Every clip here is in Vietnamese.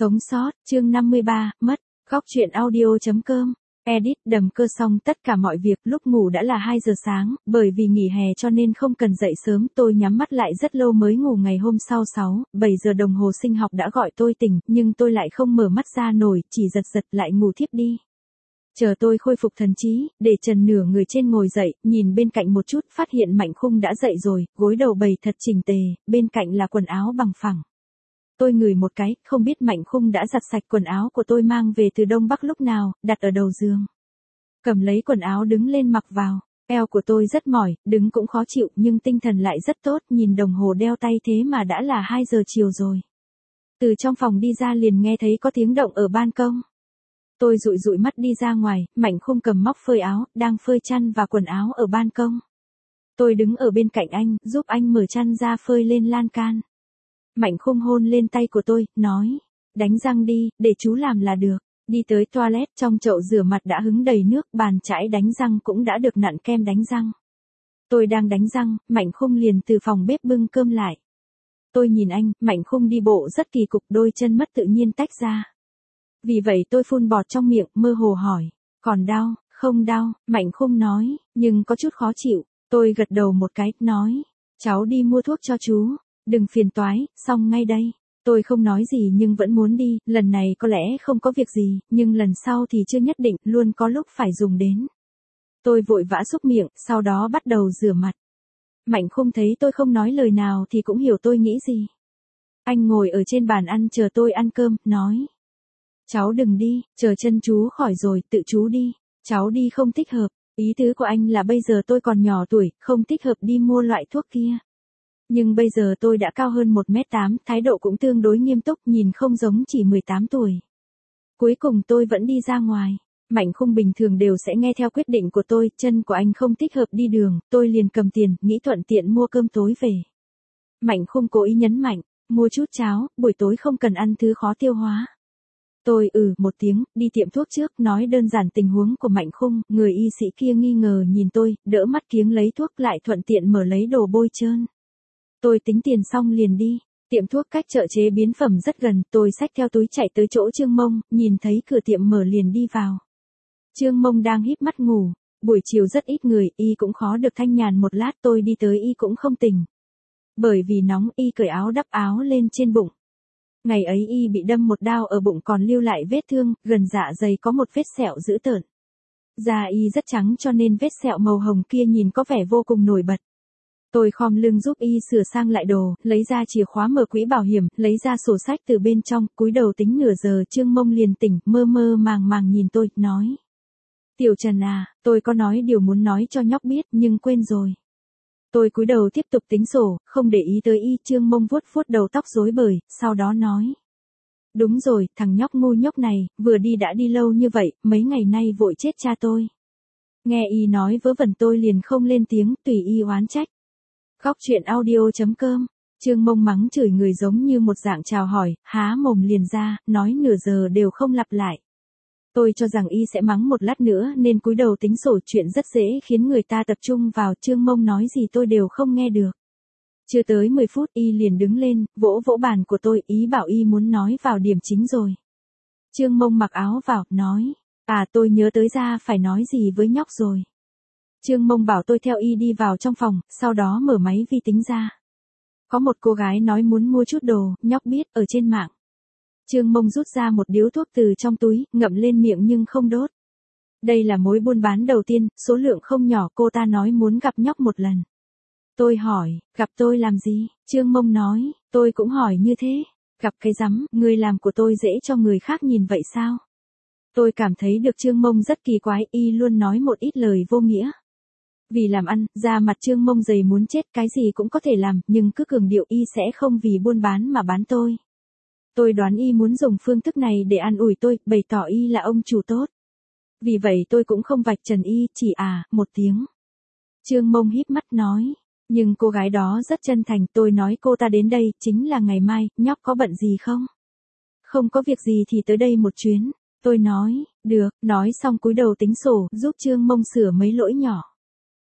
Sống sót, chương 53, mất. Góc truyện audio.com. Edit đầm cơ xong tất cả mọi việc, lúc ngủ đã là 2 giờ sáng, bởi vì nghỉ hè cho nên không cần dậy sớm, tôi nhắm mắt lại rất lâu mới ngủ. Ngày hôm sau 7 giờ đồng hồ sinh học đã gọi tôi tỉnh, nhưng tôi lại không mở mắt ra nổi, chỉ giật giật lại ngủ thiếp đi. Chờ tôi khôi phục thần trí, để trần nửa người trên ngồi dậy, nhìn bên cạnh một chút, phát hiện Mạnh Khung đã dậy rồi, gối đầu bày thật chỉnh tề, bên cạnh là quần áo bằng phẳng. Tôi ngửi một cái, không biết Mạnh Khung đã giặt sạch quần áo của tôi mang về từ Đông Bắc lúc nào, đặt ở đầu giường. Cầm lấy quần áo đứng lên mặc vào, eo của tôi rất mỏi, đứng cũng khó chịu nhưng tinh thần lại rất tốt, nhìn đồng hồ đeo tay thế mà đã là 2 giờ chiều rồi. Từ trong phòng đi ra liền nghe thấy có tiếng động ở ban công. Tôi dụi dụi mắt đi ra ngoài, Mạnh Khung cầm móc phơi áo, đang phơi chăn và quần áo ở ban công. Tôi đứng ở bên cạnh anh, giúp anh mở chăn ra phơi lên lan can. Mạnh Khung hôn lên tay của tôi, nói, đánh răng đi, để chú làm là được. Đi tới toilet, trong chậu rửa mặt đã hứng đầy nước, bàn chải đánh răng cũng đã được nặn kem đánh răng. Tôi đang đánh răng, Mạnh Khung liền từ phòng bếp bưng cơm lại. Tôi nhìn anh, Mạnh Khung đi bộ rất kỳ cục, đôi chân mất tự nhiên tách ra. Vì vậy tôi phun bọt trong miệng, mơ hồ hỏi, còn đau, không đau, Mạnh Khung nói, nhưng có chút khó chịu. Tôi gật đầu một cái, nói, cháu đi mua thuốc cho chú. Đừng phiền toái, xong ngay đây. Tôi không nói gì nhưng vẫn muốn đi, lần này có lẽ không có việc gì, nhưng lần sau thì chưa nhất định, luôn có lúc phải dùng đến. Tôi vội vã súc miệng, sau đó bắt đầu rửa mặt. Mạnh Khung thấy tôi không nói lời nào thì cũng hiểu tôi nghĩ gì. Anh ngồi ở trên bàn ăn chờ tôi ăn cơm, nói. Cháu đừng đi, chờ chân chú khỏi rồi, tự chú đi. Cháu đi không thích hợp, ý tứ của anh là bây giờ tôi còn nhỏ tuổi, không thích hợp đi mua loại thuốc kia. Nhưng bây giờ tôi đã cao hơn 1m8, thái độ cũng tương đối nghiêm túc, nhìn không giống chỉ 18 tuổi. Cuối cùng tôi vẫn đi ra ngoài. Mạnh Khung bình thường đều sẽ nghe theo quyết định của tôi, chân của anh không thích hợp đi đường, tôi liền cầm tiền, nghĩ thuận tiện mua cơm tối về. Mạnh Khung cố ý nhấn mạnh, mua chút cháo, buổi tối không cần ăn thứ khó tiêu hóa. Tôi một tiếng, đi tiệm thuốc trước, nói đơn giản tình huống của Mạnh Khung, người y sĩ kia nghi ngờ nhìn tôi, đỡ mắt kiếng lấy thuốc lại thuận tiện mở lấy đồ bôi trơn. Tôi tính tiền xong liền đi, tiệm thuốc cách chợ chế biến phẩm rất gần, tôi xách theo túi chạy tới chỗ Trương Mông, nhìn thấy cửa tiệm mở liền đi vào. Trương Mông đang híp mắt ngủ, buổi chiều rất ít người, y cũng khó được thanh nhàn một lát, tôi đi tới y cũng không tỉnh. Bởi vì nóng y cởi áo đắp áo lên trên bụng. Ngày ấy y bị đâm một đao ở bụng còn lưu lại vết thương, gần dạ dày có một vết sẹo dữ tợn. Da y rất trắng cho nên vết sẹo màu hồng kia nhìn có vẻ vô cùng nổi bật. Tôi khom lưng giúp y sửa sang lại đồ, lấy ra chìa khóa mở quỹ bảo hiểm, lấy ra sổ sách từ bên trong, cúi đầu tính nửa giờ Trương Mông liền tỉnh, mơ mơ màng màng nhìn tôi, nói. Tiểu Trần à, tôi có nói điều muốn nói cho nhóc biết nhưng quên rồi. Tôi cúi đầu tiếp tục tính sổ, không để ý tới y, Trương Mông vuốt vuốt đầu tóc rối bời, sau đó nói. Đúng rồi, thằng nhóc ngu nhóc này, vừa đi đã đi lâu như vậy, mấy ngày nay vội chết cha tôi. Nghe y nói vớ vẩn tôi liền không lên tiếng, tùy y oán trách. Góc truyện audio.com. Trương Mông mắng chửi người giống như một dạng chào hỏi, há mồm liền ra, nói nửa giờ đều không lặp lại. Tôi cho rằng y sẽ mắng một lát nữa nên cúi đầu tính sổ, chuyện rất dễ khiến người ta tập trung vào, Trương Mông nói gì tôi đều không nghe được. Chưa tới 10 phút y liền đứng lên, vỗ vỗ bàn của tôi, ý bảo y muốn nói vào điểm chính rồi. Trương Mông mặc áo vào, nói, tôi nhớ tới ra phải nói gì với nhóc rồi. Trương Mông bảo tôi theo y đi vào trong phòng, sau đó mở máy vi tính ra. Có một cô gái nói muốn mua chút đồ, nhóc biết, ở trên mạng. Trương Mông rút ra một điếu thuốc từ trong túi, ngậm lên miệng nhưng không đốt. Đây là mối buôn bán đầu tiên, số lượng không nhỏ, cô ta nói muốn gặp nhóc một lần. Tôi hỏi, gặp tôi làm gì? Trương Mông nói, tôi cũng hỏi như thế. Gặp cái rắm, người làm của tôi dễ cho người khác nhìn vậy sao? Tôi cảm thấy được Trương Mông rất kỳ quái, y luôn nói một ít lời vô nghĩa. Vì làm ăn, da mặt Trương Mông dày muốn chết, cái gì cũng có thể làm, nhưng cứ cường điệu y sẽ không vì buôn bán mà bán tôi. Tôi đoán y muốn dùng phương thức này để an ủi tôi, bày tỏ y là ông chủ tốt. Vì vậy tôi cũng không vạch trần y, chỉ một tiếng. Trương Mông híp mắt nói, nhưng cô gái đó rất chân thành, tôi nói cô ta đến đây, chính là ngày mai, nhóc có bận gì không? Không có việc gì thì tới đây một chuyến. Tôi nói, được, nói xong cúi đầu tính sổ, giúp Trương Mông sửa mấy lỗi nhỏ.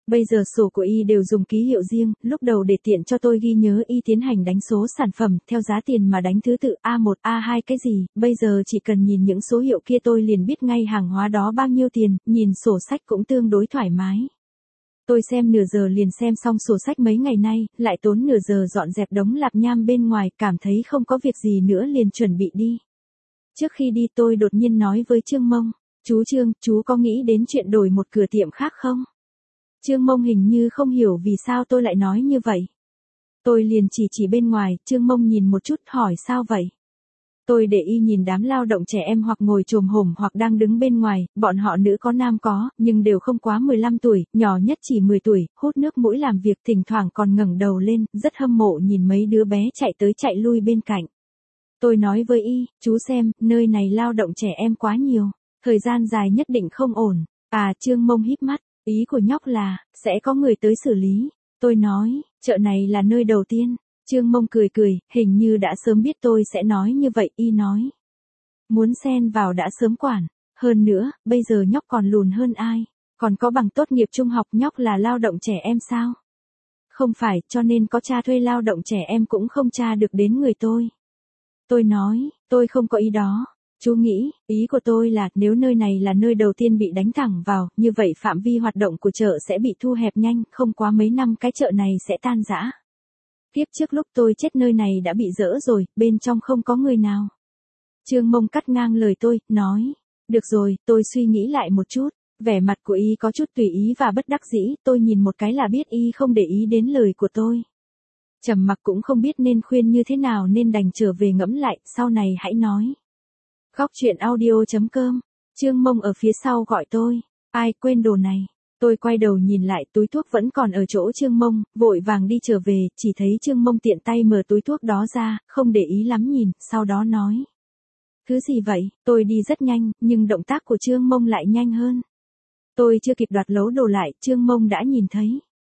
Bây giờ sổ của y đều dùng ký hiệu riêng, lúc đầu để tiện cho tôi ghi nhớ y tiến hành đánh số sản phẩm, theo giá tiền mà đánh thứ tự A1, A2 cái gì, bây giờ chỉ cần nhìn những số hiệu kia tôi liền biết ngay hàng hóa đó bao nhiêu tiền, nhìn sổ sách cũng tương đối thoải mái. Tôi xem nửa giờ liền xem xong sổ sách mấy ngày nay, lại tốn nửa giờ dọn dẹp đống lạp nham bên ngoài, cảm thấy không có việc gì nữa liền chuẩn bị đi. Trước khi đi tôi đột nhiên nói với Trương Mông, chú Trương, chú có nghĩ đến chuyện đổi một cửa tiệm khác không? Trương Mông hình như không hiểu vì sao tôi lại nói như vậy. Tôi liền chỉ bên ngoài, Trương Mông nhìn một chút hỏi sao vậy? Tôi để y nhìn đám lao động trẻ em hoặc ngồi chồm hổm hoặc đang đứng bên ngoài, bọn họ nữ có nam có, nhưng đều không quá 15 tuổi, nhỏ nhất chỉ 10 tuổi, hút nước mũi làm việc thỉnh thoảng còn ngẩng đầu lên, rất hâm mộ nhìn mấy đứa bé chạy tới chạy lui bên cạnh. Tôi nói với y, chú xem, nơi này lao động trẻ em quá nhiều, thời gian dài nhất định không ổn. À, Trương Mông híp mắt, ý của nhóc là, sẽ có người tới xử lý. Tôi nói, chợ này là nơi đầu tiên. Trương Mông cười, hình như đã sớm biết tôi sẽ nói như vậy, y nói. Muốn xen vào đã sớm quản, hơn nữa, bây giờ nhóc còn lùn hơn ai, còn có bằng tốt nghiệp trung học, nhóc là lao động trẻ em sao? Không phải, cho nên có cha thuê lao động trẻ em cũng không tra được đến người tôi. Tôi nói, tôi không có ý đó. Chú nghĩ, ý của tôi là nếu nơi này là nơi đầu tiên bị đánh thẳng vào, như vậy phạm vi hoạt động của chợ sẽ bị thu hẹp nhanh, không quá mấy năm cái chợ này sẽ tan rã. Tiếp trước lúc tôi chết nơi này đã bị dỡ rồi, bên trong không có người nào. Trương Mông cắt ngang lời tôi, nói, được rồi, tôi suy nghĩ lại một chút. Vẻ mặt của y có chút tùy ý và bất đắc dĩ, tôi nhìn một cái là biết y không để ý đến lời của tôi. Trầm mặc cũng không biết nên khuyên như thế nào nên đành trở về ngẫm lại, sau này hãy nói. Góc truyện audio.com, Trương Mông ở phía sau gọi tôi, ai quên đồ này. Tôi quay đầu nhìn lại túi thuốc vẫn còn ở chỗ Trương Mông, vội vàng đi trở về, chỉ thấy Trương Mông tiện tay mở túi thuốc đó ra, không để ý lắm nhìn, sau đó nói. Thứ gì vậy? Tôi đi rất nhanh, nhưng động tác của Trương Mông lại nhanh hơn. Tôi chưa kịp đoạt lấu đồ lại, Trương Mông đã nhìn thấy.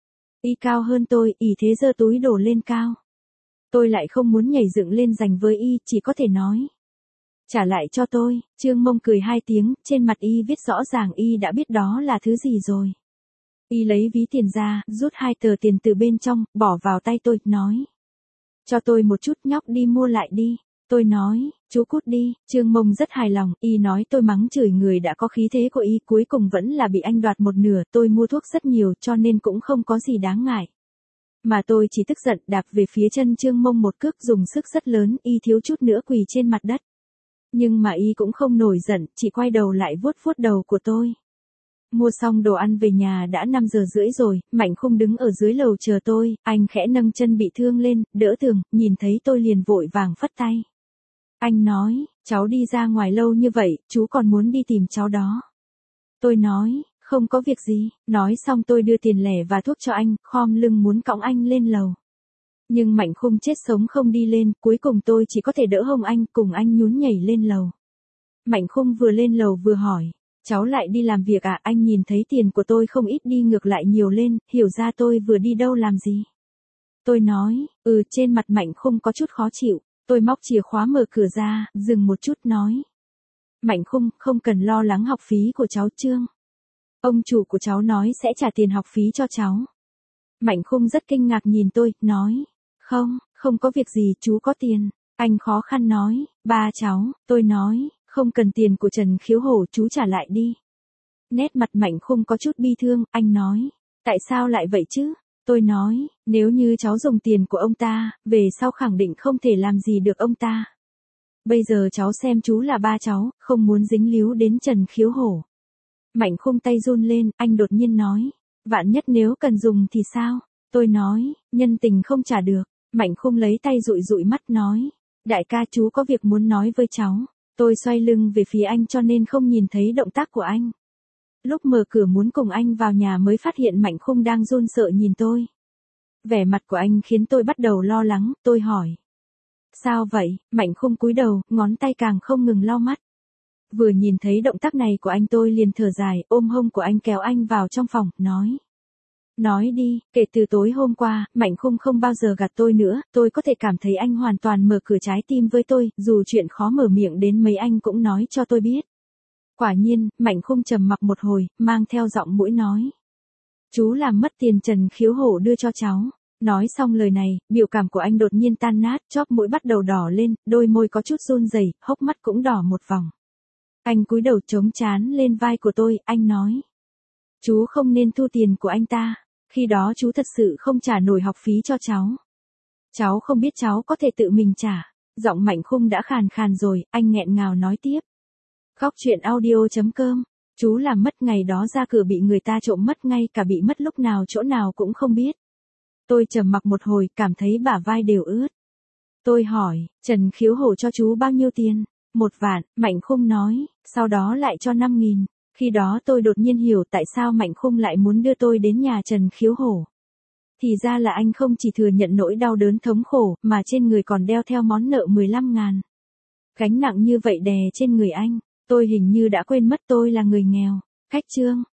Y cao hơn tôi, ỷ thế giơ túi đồ lên cao. Tôi lại không muốn nhảy dựng lên giành với y, chỉ có thể nói. Trả lại cho tôi, Trương Mông cười hai tiếng, trên mặt y viết rõ ràng y đã biết đó là thứ gì rồi. Y lấy ví tiền ra, rút 2 tờ tiền từ bên trong, bỏ vào tay tôi, nói. Cho tôi một chút, nhóc đi mua lại đi. Tôi nói, chú cút đi, Trương Mông rất hài lòng, y nói tôi mắng chửi người đã có khí thế của y, cuối cùng vẫn là bị anh đoạt một nửa, tôi mua thuốc rất nhiều cho nên cũng không có gì đáng ngại. Mà tôi chỉ tức giận đạp về phía chân Trương Mông một cước dùng sức rất lớn, y thiếu chút nữa quỳ trên mặt đất. Nhưng mà y cũng không nổi giận, chỉ quay đầu lại vuốt vuốt đầu của tôi. Mua xong đồ ăn về nhà đã 5 giờ rưỡi rồi, Mạnh Khung đứng ở dưới lầu chờ tôi, anh khẽ nâng chân bị thương lên, đỡ tường, nhìn thấy tôi liền vội vàng phất tay. Anh nói, cháu đi ra ngoài lâu như vậy, chú còn muốn đi tìm cháu đó. Tôi nói, không có việc gì, nói xong tôi đưa tiền lẻ và thuốc cho anh, khom lưng muốn cõng anh lên lầu. Nhưng Mạnh Khung chết sống không đi lên, cuối cùng tôi chỉ có thể đỡ hông anh, cùng anh nhún nhảy lên lầu. Mạnh Khung vừa lên lầu vừa hỏi, cháu lại đi làm việc à? Anh nhìn thấy tiền của tôi không ít đi ngược lại nhiều lên, hiểu ra tôi vừa đi đâu làm gì. Tôi nói, trên mặt Mạnh Khung có chút khó chịu, tôi móc chìa khóa mở cửa ra, dừng một chút nói. Mạnh Khung, không cần lo lắng học phí của cháu Trương. Ông chủ của cháu nói sẽ trả tiền học phí cho cháu. Mạnh Khung rất kinh ngạc nhìn tôi, nói. Không có việc gì, chú có tiền. Anh khó khăn nói, ba cháu, tôi nói, không cần tiền của Trần Khiếu Hổ, chú trả lại đi. Nét mặt Mạnh Khung có chút bi thương, anh nói, tại sao lại vậy chứ? Tôi nói, nếu như cháu dùng tiền của ông ta, về sau khẳng định không thể làm gì được ông ta. Bây giờ cháu xem chú là ba cháu, không muốn dính líu đến Trần Khiếu Hổ. Mạnh Khung tay run lên, anh đột nhiên nói, vạn nhất nếu cần dùng thì sao? Tôi nói, nhân tình không trả được. Mạnh Khung lấy tay dụi dụi mắt nói, đại ca chú có việc muốn nói với cháu. Tôi xoay lưng về phía anh cho nên không nhìn thấy động tác của anh. Lúc mở cửa muốn cùng anh vào nhà mới phát hiện Mạnh Khung đang run sợ nhìn tôi. Vẻ mặt của anh khiến tôi bắt đầu lo lắng, tôi hỏi. Sao vậy? Mạnh Khung cúi đầu, ngón tay càng không ngừng lau mắt. Vừa nhìn thấy động tác này của anh tôi liền thở dài, ôm hông của anh kéo anh vào trong phòng, nói. Nói đi, kể từ tối hôm qua, Mạnh Khung không bao giờ gạt tôi nữa, tôi có thể cảm thấy anh hoàn toàn mở cửa trái tim với tôi, dù chuyện khó mở miệng đến mấy anh cũng nói cho tôi biết. Quả nhiên, Mạnh Khung trầm mặc một hồi, mang theo giọng mũi nói. Chú làm mất tiền Trần Khiếu Hổ đưa cho cháu. Nói xong lời này, biểu cảm của anh đột nhiên tan nát, chóp mũi bắt đầu đỏ lên, đôi môi có chút run rẩy, hốc mắt cũng đỏ một vòng. Anh cúi đầu chống trán lên vai của tôi, anh nói. Chú không nên thu tiền của anh ta, khi đó chú thật sự không trả nổi học phí cho cháu. Cháu không biết cháu có thể tự mình trả. Giọng Mạnh Khung đã khàn khàn rồi, anh nghẹn ngào nói tiếp. Khóc chuyện audio.com. Chú làm mất ngày đó ra cửa bị người ta trộm mất, ngay cả bị mất lúc nào chỗ nào cũng không biết. Tôi trầm mặc một hồi, cảm thấy bả vai đều ướt. Tôi hỏi, Trần Khiếu Hổ cho chú bao nhiêu tiền? 1 vạn, Mạnh Khung nói, sau đó lại cho 5.000. Khi đó tôi đột nhiên hiểu tại sao Mạnh Khung lại muốn đưa tôi đến nhà Trần Khiếu Hổ. Thì ra là anh không chỉ thừa nhận nỗi đau đớn thống khổ, mà trên người còn đeo theo món nợ 15.000. Gánh nặng như vậy đè trên người anh, tôi hình như đã quên mất tôi là người nghèo. Khách chương.